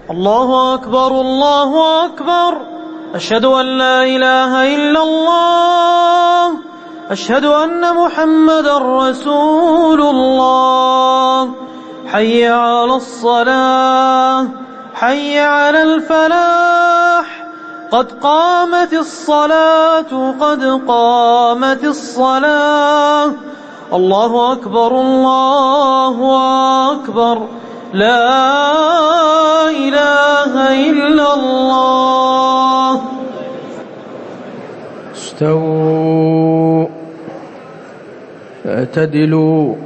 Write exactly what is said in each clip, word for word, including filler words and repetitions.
الله أكبر الله أكبر. أشهد أن لا إله إلا الله. أشهد أن محمدا رسول الله. حي على الصلاة، حي على الفلاح، قد قامت الصلاة، قد قامت الصلاة. الله أكبر الله أكبر. لا إله إلا الله. استووا اعتدلوا،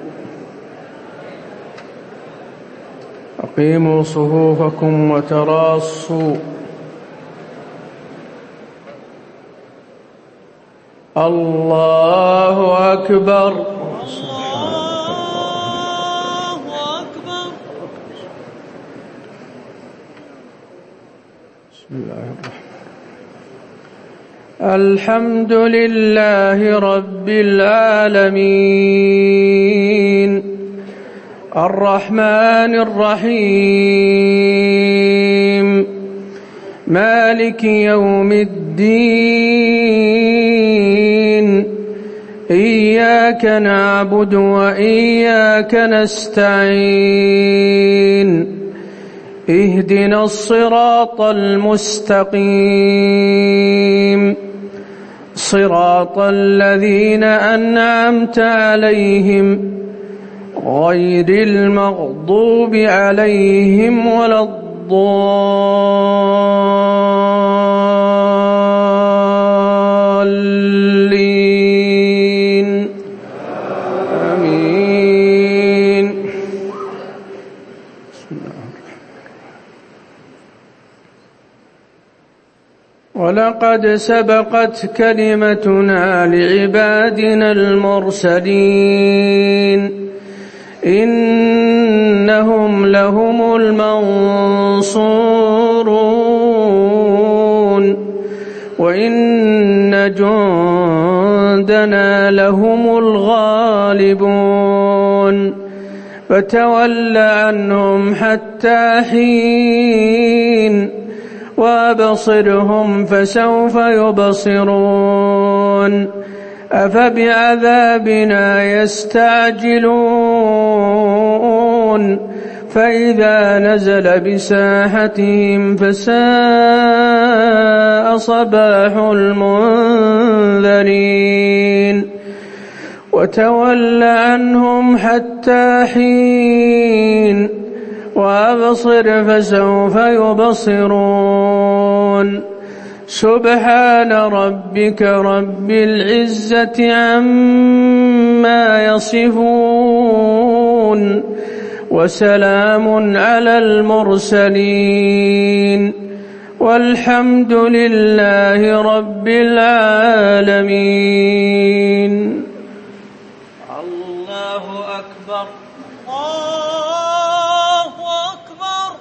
أقيموا صفوفكم وتراصوا. الله أكبر. الله أكبر. بسم الله الرحمن الرحيم. الحمد لله رب العالمين، الرحمن الرحيم، مالك يوم الدين. إياك نعبد وإياك نستعين. اهدنا الصراط المستقيم، صراط الذين أنعمت عليهم غير المغضوب عليهم ولا الضالين. آمين. بسم الله الرحمن الرحيم. ولقد سبقت كلمتنا لعبادنا المرسلين، إنهم لهم المنصورون، وإن جندنا لهم الغالبون. فتول عنهم حتى حين، وأبصرهم فسوف يبصرون. أفبعذابنا يستعجلون، فإذا نزل بساحتهم فساء صباح المنذرين. وتول عنهم حتى حين، وأبصر فسوف يبصرون. سبحان ربك رب العزة عما يصفون، وسلام على المرسلين، والحمد لله رب العالمين. الله أكبر. الله أكبر.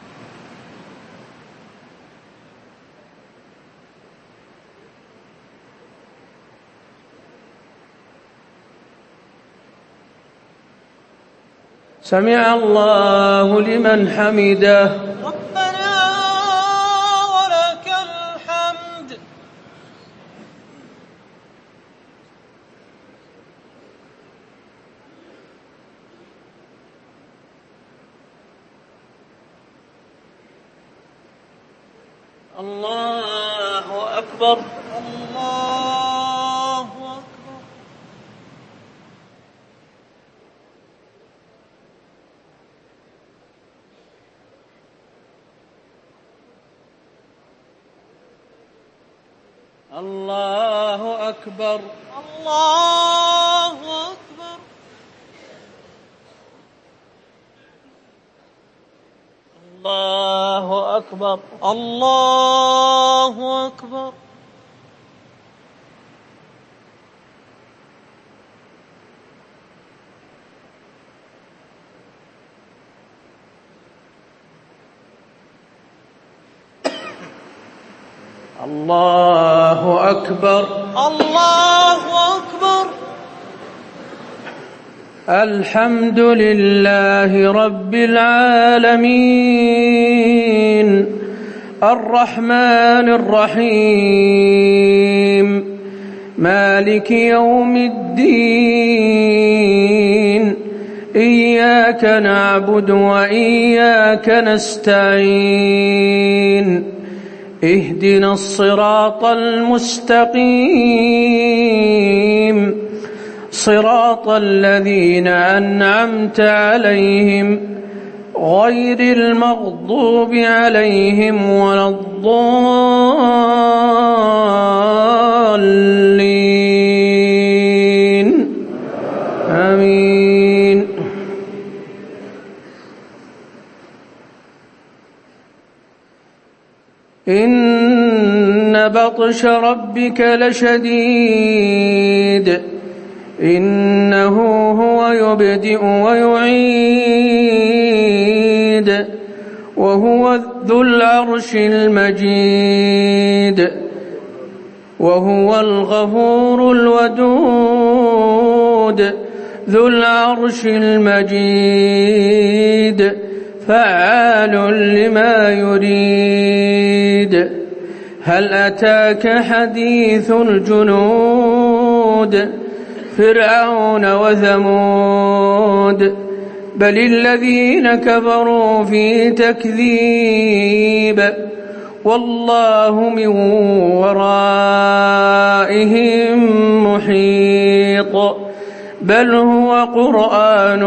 سمع الله لمن حمده. ربنا ولك الحمد. الله أكبر. الله أكبر. الله أكبر. الله أكبر. الله أكبر. الله أكبر. الله أكبر. الله أكبر. الحمد لله رب العالمين. الرحمن الرحيم مالك يوم الدين إياك نعبد وإياك نستعين اهدنا الصراط المستقيم صراط الذين أنعمت عليهم غير المغضوب عليهم ولا الضالين آمين. إن بطش ربك لشديد إنه هو يبدئ ويعيد وهو ذو العرش المجيد وهو الغفور الودود ذو العرش المجيد فعال لما يريد. هل أتاك حديث الجنود فرعون وثمود بل الذين كفروا في تكذيب والله من ورائهم محيط بل هو قرآن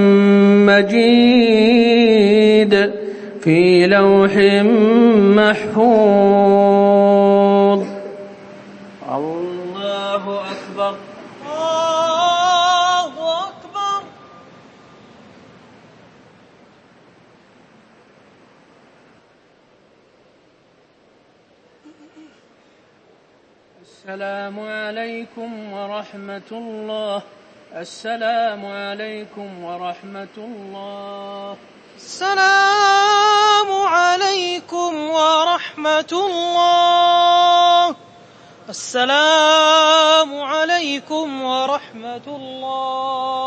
مجيد في لوح محفوظ. الله أكبر. الله أكبر. السلام عليكم ورحمة الله. السلام عليكم ورحمة الله. السلام عليكم ورحمة الله. السلام عليكم ورحمة الله.